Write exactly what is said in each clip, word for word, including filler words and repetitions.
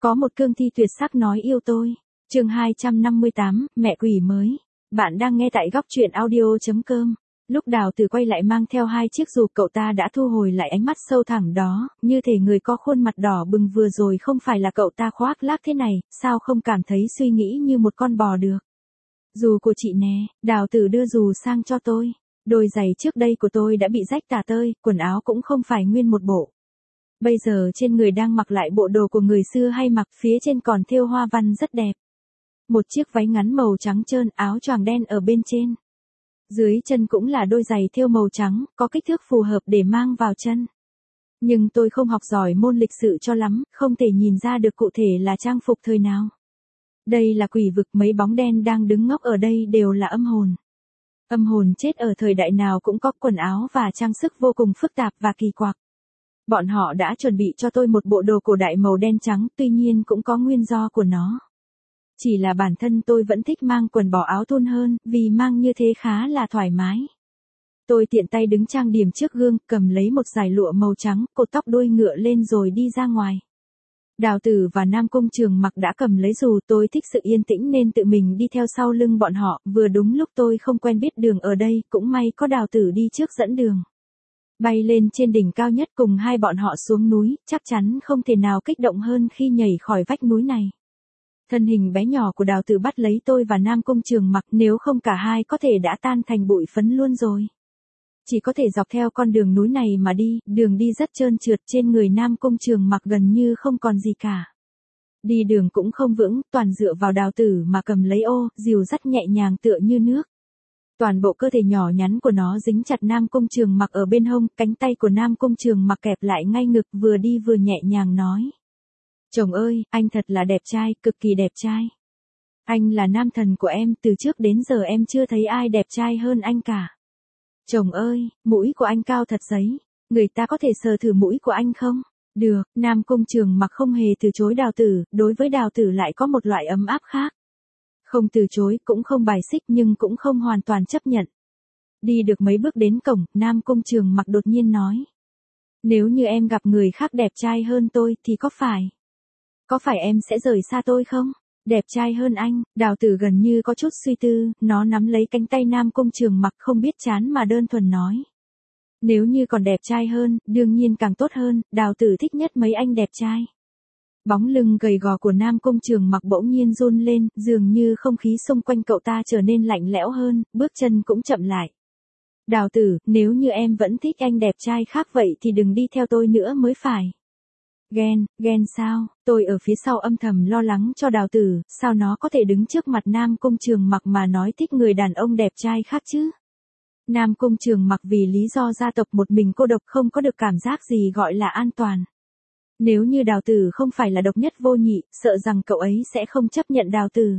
Có một cương thi tuyệt sắc nói yêu tôi. Chương hai trăm năm mươi tám, mẹ quỷ mới. Bạn đang nghe tại góc truyện audio.com. Lúc Đào Tử quay lại mang theo hai chiếc dù, cậu ta đã thu hồi lại ánh mắt sâu thẳm đó, như thể người có khuôn mặt đỏ bừng vừa rồi không phải là cậu ta khoác lác thế này, sao không cảm thấy suy nghĩ như một con bò được. Dù của chị nè, Đào Tử đưa dù sang cho tôi. Đôi giày trước đây của tôi đã bị rách tả tơi, quần áo cũng không phải nguyên một bộ. Bây giờ trên người đang mặc lại bộ đồ của người xưa hay mặc, phía trên còn thêu hoa văn rất đẹp. Một chiếc váy ngắn màu trắng trơn, áo choàng đen ở bên trên. Dưới chân cũng là đôi giày thêu màu trắng, có kích thước phù hợp để mang vào chân. Nhưng tôi không học giỏi môn lịch sự cho lắm, không thể nhìn ra được cụ thể là trang phục thời nào. Đây là quỷ vực, mấy bóng đen đang đứng ngốc ở đây đều là âm hồn. Âm hồn chết ở thời đại nào cũng có quần áo và trang sức vô cùng phức tạp và kỳ quặc. Bọn họ đã chuẩn bị cho tôi một bộ đồ cổ đại màu đen trắng, tuy nhiên cũng có nguyên do của nó. Chỉ là bản thân tôi vẫn thích mang quần bò áo thun hơn, vì mang như thế khá là thoải mái. Tôi tiện tay đứng trang điểm trước gương, cầm lấy một dải lụa màu trắng, cột tóc đuôi ngựa lên rồi đi ra ngoài. Đào Tử và Nam Cung Trường Mặc đã cầm lấy dù, tôi thích sự yên tĩnh nên tự mình đi theo sau lưng bọn họ, vừa đúng lúc tôi không quen biết đường ở đây, cũng may có Đào Tử đi trước dẫn đường. Bay lên trên đỉnh cao nhất cùng hai bọn họ xuống núi, chắc chắn không thể nào kích động hơn khi nhảy khỏi vách núi này. Thân hình bé nhỏ của Đào Tử bắt lấy tôi và Nam Cung Trường Mặc, nếu không cả hai có thể đã tan thành bụi phấn luôn rồi. Chỉ có thể dọc theo con đường núi này mà đi, đường đi rất trơn trượt, trên người Nam Cung Trường Mặc gần như không còn gì cả. Đi đường cũng không vững, toàn dựa vào Đào Tử mà cầm lấy ô, dìu dắt nhẹ nhàng tựa như nước. Toàn bộ cơ thể nhỏ nhắn của nó dính chặt Nam Cung Trường Mặc ở bên hông, cánh tay của Nam Cung Trường Mặc kẹp lại ngay ngực, vừa đi vừa nhẹ nhàng nói. Chồng ơi, anh thật là đẹp trai, cực kỳ đẹp trai. Anh là nam thần của em, từ trước đến giờ em chưa thấy ai đẹp trai hơn anh cả. Chồng ơi, mũi của anh cao thật giấy, người ta có thể sờ thử mũi của anh không? Được, Nam Cung Trường Mặc không hề từ chối Đào Tử, đối với Đào Tử lại có một loại ấm áp khác. Không từ chối, cũng không bài xích nhưng cũng không hoàn toàn chấp nhận. Đi được mấy bước đến cổng, Nam Cung Trường Mặc đột nhiên nói. Nếu như em gặp người khác đẹp trai hơn tôi thì có phải? Có phải em sẽ rời xa tôi không? Đẹp trai hơn anh, Đào Tử gần như có chút suy tư, nó nắm lấy cánh tay Nam Cung Trường Mặc không biết chán mà đơn thuần nói. Nếu như còn đẹp trai hơn, đương nhiên càng tốt hơn, Đào Tử thích nhất mấy anh đẹp trai. Bóng lưng gầy gò của Nam Cung Trường Mặc bỗng nhiên run lên, dường như không khí xung quanh cậu ta trở nên lạnh lẽo hơn, bước chân cũng chậm lại. Đào Tử, nếu như em vẫn thích anh đẹp trai khác vậy thì đừng đi theo tôi nữa mới phải. Ghen, ghen sao? Tôi ở phía sau âm thầm lo lắng cho Đào Tử, sao nó có thể đứng trước mặt Nam Cung Trường Mặc mà nói thích người đàn ông đẹp trai khác chứ? Nam Cung Trường Mặc vì lý do gia tộc một mình cô độc không có được cảm giác gì gọi là an toàn. Nếu như Đào Tử không phải là độc nhất vô nhị, sợ rằng cậu ấy sẽ không chấp nhận Đào Tử.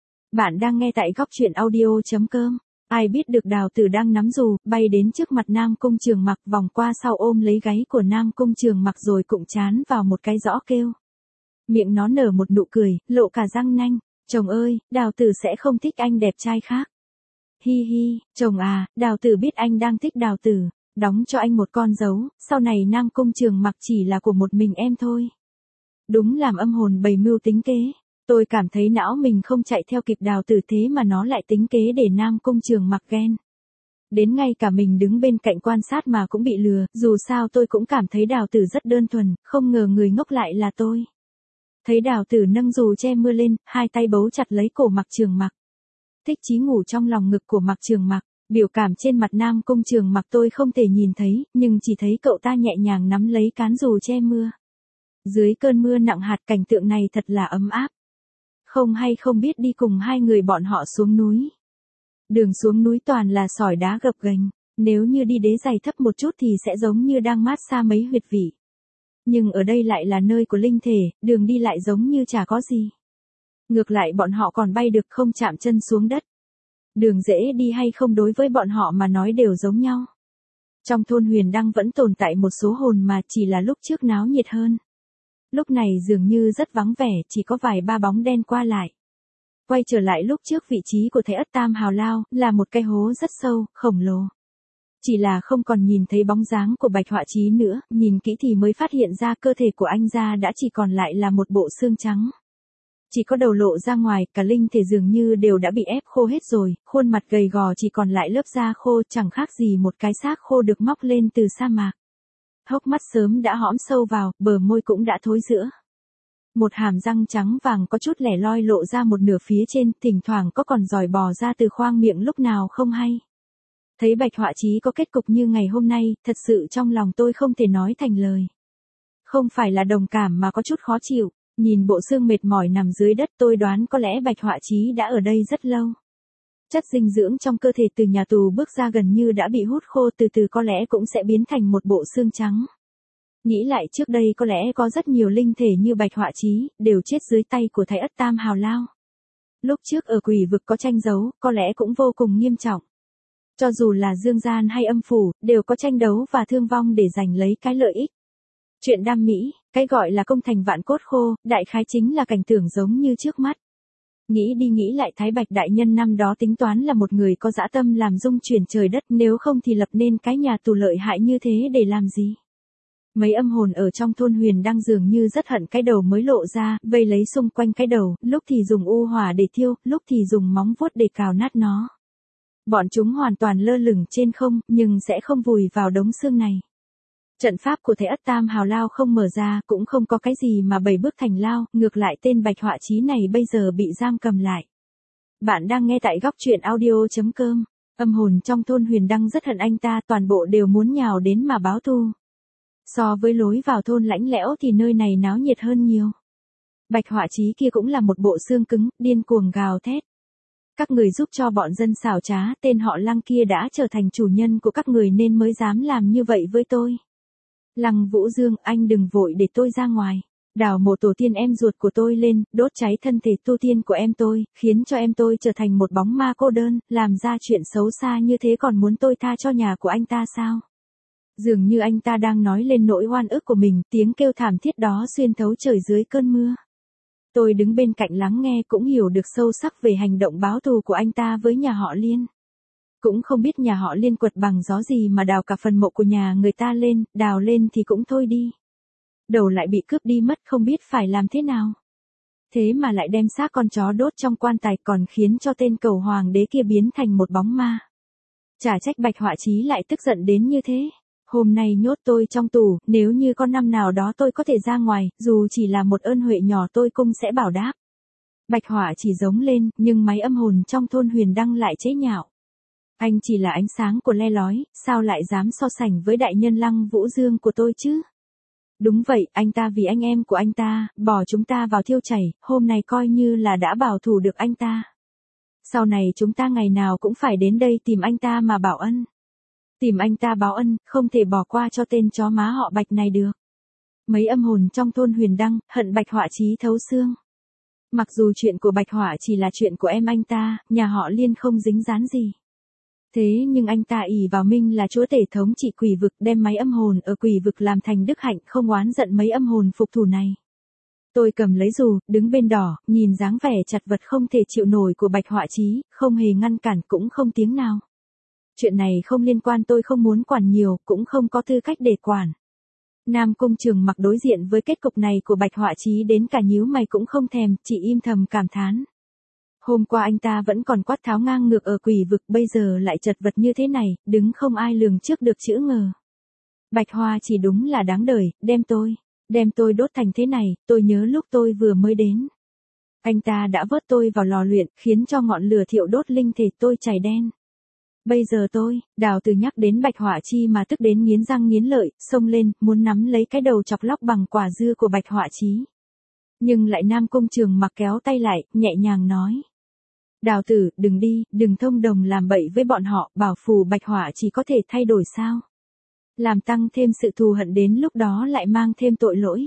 Bạn đang nghe tại góc truyện audio.com. Ai biết được Đào Tử đang nắm dù, bay đến trước mặt Nam Cung Trường Mặc, vòng qua sau ôm lấy gáy của Nam Cung Trường Mặc rồi cụng chán vào một cái rõ kêu. Miệng nó nở một nụ cười, lộ cả răng nanh. Chồng ơi, Đào Tử sẽ không thích anh đẹp trai khác. Hi hi, chồng à, Đào Tử biết anh đang thích Đào Tử. Đóng cho anh một con dấu, sau này Nam Cung Trường Mặc chỉ là của một mình em thôi. Đúng làm âm hồn bày mưu tính kế. Tôi cảm thấy não mình không chạy theo kịp Đào Tử thế mà nó lại tính kế để Nam Cung Trường Mặc ghen. Đến ngay cả mình đứng bên cạnh quan sát mà cũng bị lừa, dù sao tôi cũng cảm thấy Đào Tử rất đơn thuần, không ngờ người ngốc lại là tôi. Thấy Đào Tử nâng dù che mưa lên, hai tay bấu chặt lấy cổ Mặc Trường Mặc. Thích chí ngủ trong lòng ngực của Mặc Trường Mặc, biểu cảm trên mặt Nam Cung Trường Mặc tôi không thể nhìn thấy, nhưng chỉ thấy cậu ta nhẹ nhàng nắm lấy cán dù che mưa. Dưới cơn mưa nặng hạt cảnh tượng này thật là ấm áp. Không hay không biết đi cùng hai người bọn họ xuống núi. Đường xuống núi toàn là sỏi đá gập ghềnh, nếu như đi đế giày thấp một chút thì sẽ giống như đang mát xa mấy huyệt vị. Nhưng ở đây lại là nơi của linh thể, đường đi lại giống như chả có gì. Ngược lại bọn họ còn bay được không chạm chân xuống đất. Đường dễ đi hay không đối với bọn họ mà nói đều giống nhau. Trong thôn Huyền Đăng vẫn tồn tại một số hồn mà chỉ là lúc trước náo nhiệt hơn. Lúc này dường như rất vắng vẻ, chỉ có vài ba bóng đen qua lại. Quay trở lại lúc trước vị trí của Thái Ất Tam Hào Lao, là một cái hố rất sâu, khổng lồ. Chỉ là không còn nhìn thấy bóng dáng của Bạch Họa Chí nữa, nhìn kỹ thì mới phát hiện ra cơ thể của anh ra đã chỉ còn lại là một bộ xương trắng. Chỉ có đầu lộ ra ngoài, cả linh thể dường như đều đã bị ép khô hết rồi, khuôn mặt gầy gò chỉ còn lại lớp da khô, chẳng khác gì một cái xác khô được móc lên từ sa mạc. Hốc mắt sớm đã hõm sâu vào, bờ môi cũng đã thối rữa. Một hàm răng trắng vàng có chút lẻ loi lộ ra một nửa phía trên, thỉnh thoảng có còn giòi bò ra từ khoang miệng lúc nào không hay. Thấy Bạch Họa Chí có kết cục như ngày hôm nay, thật sự trong lòng tôi không thể nói thành lời. Không phải là đồng cảm mà có chút khó chịu, nhìn bộ xương mệt mỏi nằm dưới đất tôi đoán có lẽ Bạch Họa Chí đã ở đây rất lâu. Chất dinh dưỡng trong cơ thể từ nhà tù bước ra gần như đã bị hút khô, từ từ có lẽ cũng sẽ biến thành một bộ xương trắng. Nghĩ lại trước đây có lẽ có rất nhiều linh thể như Bạch Họa Chí, đều chết dưới tay của Thái Ất Tam Hào Lao. Lúc trước ở quỷ vực có tranh đấu, có lẽ cũng vô cùng nghiêm trọng. Cho dù là dương gian hay âm phủ, đều có tranh đấu và thương vong để giành lấy cái lợi ích. Chuyện đam mỹ, cái gọi là công thành vạn cốt khô, đại khái chính là cảnh tượng giống như trước mắt. Nghĩ đi nghĩ lại Thái Bạch đại nhân năm đó tính toán là một người có dã tâm làm rung chuyển trời đất, nếu không thì lập nên cái nhà tù lợi hại như thế để làm gì. Mấy âm hồn ở trong thôn Huyền Đăng dường như rất hận cái đầu mới lộ ra, vây lấy xung quanh cái đầu, lúc thì dùng u hỏa để thiêu, lúc thì dùng móng vuốt để cào nát nó. Bọn chúng hoàn toàn lơ lửng trên không, nhưng sẽ không vùi vào đống xương này. Trận pháp của Thái Ất Tam Hào Lao không mở ra, cũng không có cái gì mà bảy bước thành lao, ngược lại tên Bạch Họa Chí này bây giờ bị giam cầm lại. Bạn đang nghe tại góc truyện audio chấm com. Âm hồn trong thôn Huyền Đăng rất hận anh ta, toàn bộ đều muốn nhào đến mà báo thù. So với lối vào thôn lãnh lẽo thì nơi này náo nhiệt hơn nhiều. Bạch Họa Chí kia cũng là một bộ xương cứng, điên cuồng gào thét. Các người giúp cho bọn dân xảo trá, tên họ Lăng kia đã trở thành chủ nhân của các người nên mới dám làm như vậy với tôi. Lăng Vũ Dương, anh đừng vội để tôi ra ngoài. Đào mộ tổ tiên em ruột của tôi lên, đốt cháy thân thể tu tiên của em tôi, khiến cho em tôi trở thành một bóng ma cô đơn, làm ra chuyện xấu xa như thế còn muốn tôi tha cho nhà của anh ta sao? Dường như anh ta đang nói lên nỗi oan ức của mình, tiếng kêu thảm thiết đó xuyên thấu trời dưới cơn mưa. Tôi đứng bên cạnh lắng nghe cũng hiểu được sâu sắc về hành động báo thù của anh ta với nhà họ Liên. Cũng không biết nhà họ Liên quật bằng gió gì mà đào cả phần mộ của nhà người ta lên, đào lên thì cũng thôi đi. Đầu lại bị cướp đi mất không biết phải làm thế nào. Thế mà lại đem xác con chó đốt trong quan tài còn khiến cho tên cầu hoàng đế kia biến thành một bóng ma. Chả trách Bạch Họa Chí lại tức giận đến như thế. Hôm nay nhốt tôi trong tù, nếu như con năm nào đó tôi có thể ra ngoài, dù chỉ là một ơn huệ nhỏ tôi cũng sẽ bảo đáp. Bạch Họa chỉ giống lên, nhưng máy âm hồn trong thôn Huyền Đăng lại chế nhạo. Anh chỉ là ánh sáng của le lói, sao lại dám so sánh với đại nhân Lăng Vũ Dương của tôi chứ? Đúng vậy, anh ta vì anh em của anh ta, bỏ chúng ta vào thiêu chảy, hôm nay coi như là đã bảo thủ được anh ta. Sau này chúng ta ngày nào cũng phải đến đây tìm anh ta mà bảo ân. Tìm anh ta báo ân, không thể bỏ qua cho tên chó má họ Bạch này được. Mấy âm hồn trong thôn Huyền Đăng, hận Bạch Họa Chí thấu xương. Mặc dù chuyện của Bạch Họa chỉ là chuyện của em anh ta, nhà họ Liên không dính dáng gì. Thế nhưng anh ta ỷ vào Minh là chúa tể thống trị quỷ vực, đem máy âm hồn ở quỷ vực làm thành đức hạnh, không oán giận mấy âm hồn phục thủ này. Tôi cầm lấy dù, đứng bên đỏ, nhìn dáng vẻ chật vật không thể chịu nổi của Bạch Họa Chí, không hề ngăn cản cũng không tiếng nào. Chuyện này không liên quan, tôi không muốn quản nhiều, cũng không có tư cách để quản. Nam Cung Trường Mặc đối diện với kết cục này của Bạch Họa Chí đến cả nhíu mày cũng không thèm, chỉ im thầm cảm thán. Hôm qua anh ta vẫn còn quát tháo ngang ngược ở quỷ vực, bây giờ lại chật vật như thế này, đứng không ai lường trước được chữ ngờ. Bạch Hoa chỉ đúng là đáng đời, đem tôi, đem tôi đốt thành thế này, tôi nhớ lúc tôi vừa mới đến. Anh ta đã vớt tôi vào lò luyện, khiến cho ngọn lửa thiêu đốt linh thể tôi chảy đen. Bây giờ tôi, Đào Từ nhắc đến Bạch Họa Chi mà tức đến nghiến răng nghiến lợi, xông lên, muốn nắm lấy cái đầu chọc lóc bằng quả dưa của Bạch Họa Chí. Nhưng lại Nam Cung Trường Mặc kéo tay lại, nhẹ nhàng nói. Đào Tử, đừng đi, đừng thông đồng làm bậy với bọn họ, bảo phù Bạch Họa chỉ có thể thay đổi sao. Làm tăng thêm sự thù hận đến lúc đó lại mang thêm tội lỗi.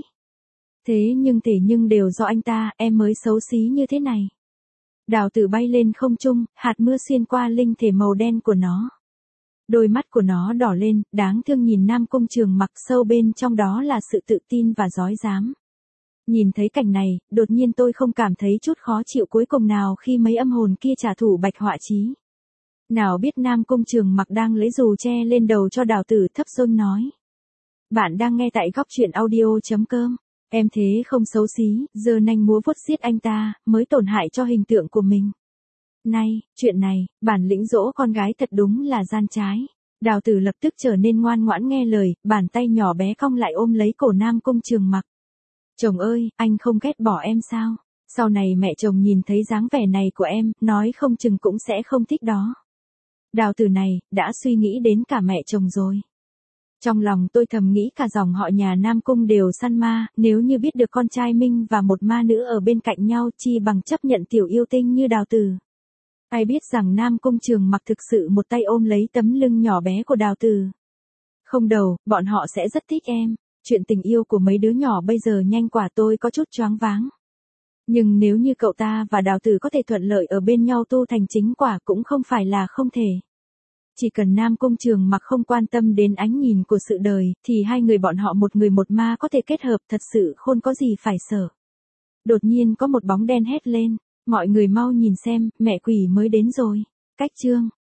Thế nhưng thể nhưng đều do anh ta, em mới xấu xí như thế này. Đào Tử bay lên không trung, hạt mưa xuyên qua linh thể màu đen của nó. Đôi mắt của nó đỏ lên, đáng thương nhìn Nam Cung Trường Mặc, sâu bên trong đó là sự tự tin và dối dám. Nhìn thấy cảnh này, đột nhiên tôi không cảm thấy chút khó chịu cuối cùng nào khi mấy âm hồn kia trả thù Bạch Họa Chí. Nào biết Nam Cung Trường Mặc đang lấy dù che lên đầu cho Đào Tử thấp giọng nói. Bạn đang nghe tại góc truyện audio.com. Em thế không xấu xí, giờ nanh múa vuốt giết anh ta, mới tổn hại cho hình tượng của mình. Này, chuyện này, bản lĩnh dỗ con gái thật đúng là gian trái. Đào Tử lập tức trở nên ngoan ngoãn nghe lời, bàn tay nhỏ bé cong lại ôm lấy cổ Nam Cung Trường Mặc. Chồng ơi, anh không ghét bỏ em sao? Sau này mẹ chồng nhìn thấy dáng vẻ này của em, nói không chừng cũng sẽ không thích đó. Đào Tử này, đã suy nghĩ đến cả mẹ chồng rồi. Trong lòng tôi thầm nghĩ cả dòng họ nhà Nam Cung đều săn ma, nếu như biết được con trai Minh và một ma nữ ở bên cạnh nhau chi bằng chấp nhận tiểu yêu tinh như Đào Tử. Ai biết rằng Nam Cung Trường Mặc thực sự một tay ôm lấy tấm lưng nhỏ bé của Đào Tử. Không đâu, bọn họ sẽ rất thích em. Chuyện tình yêu của mấy đứa nhỏ bây giờ nhanh quả tôi có chút choáng váng. Nhưng nếu như cậu ta và Đào Tử có thể thuận lợi ở bên nhau tu thành chính quả cũng không phải là không thể. Chỉ cần Nam Cung Trường Mặc không quan tâm đến ánh nhìn của sự đời, thì hai người bọn họ một người một ma có thể kết hợp thật sự khôn có gì phải sợ. Đột nhiên có một bóng đen hét lên, mọi người mau nhìn xem, mẹ quỷ mới đến rồi. Cách chương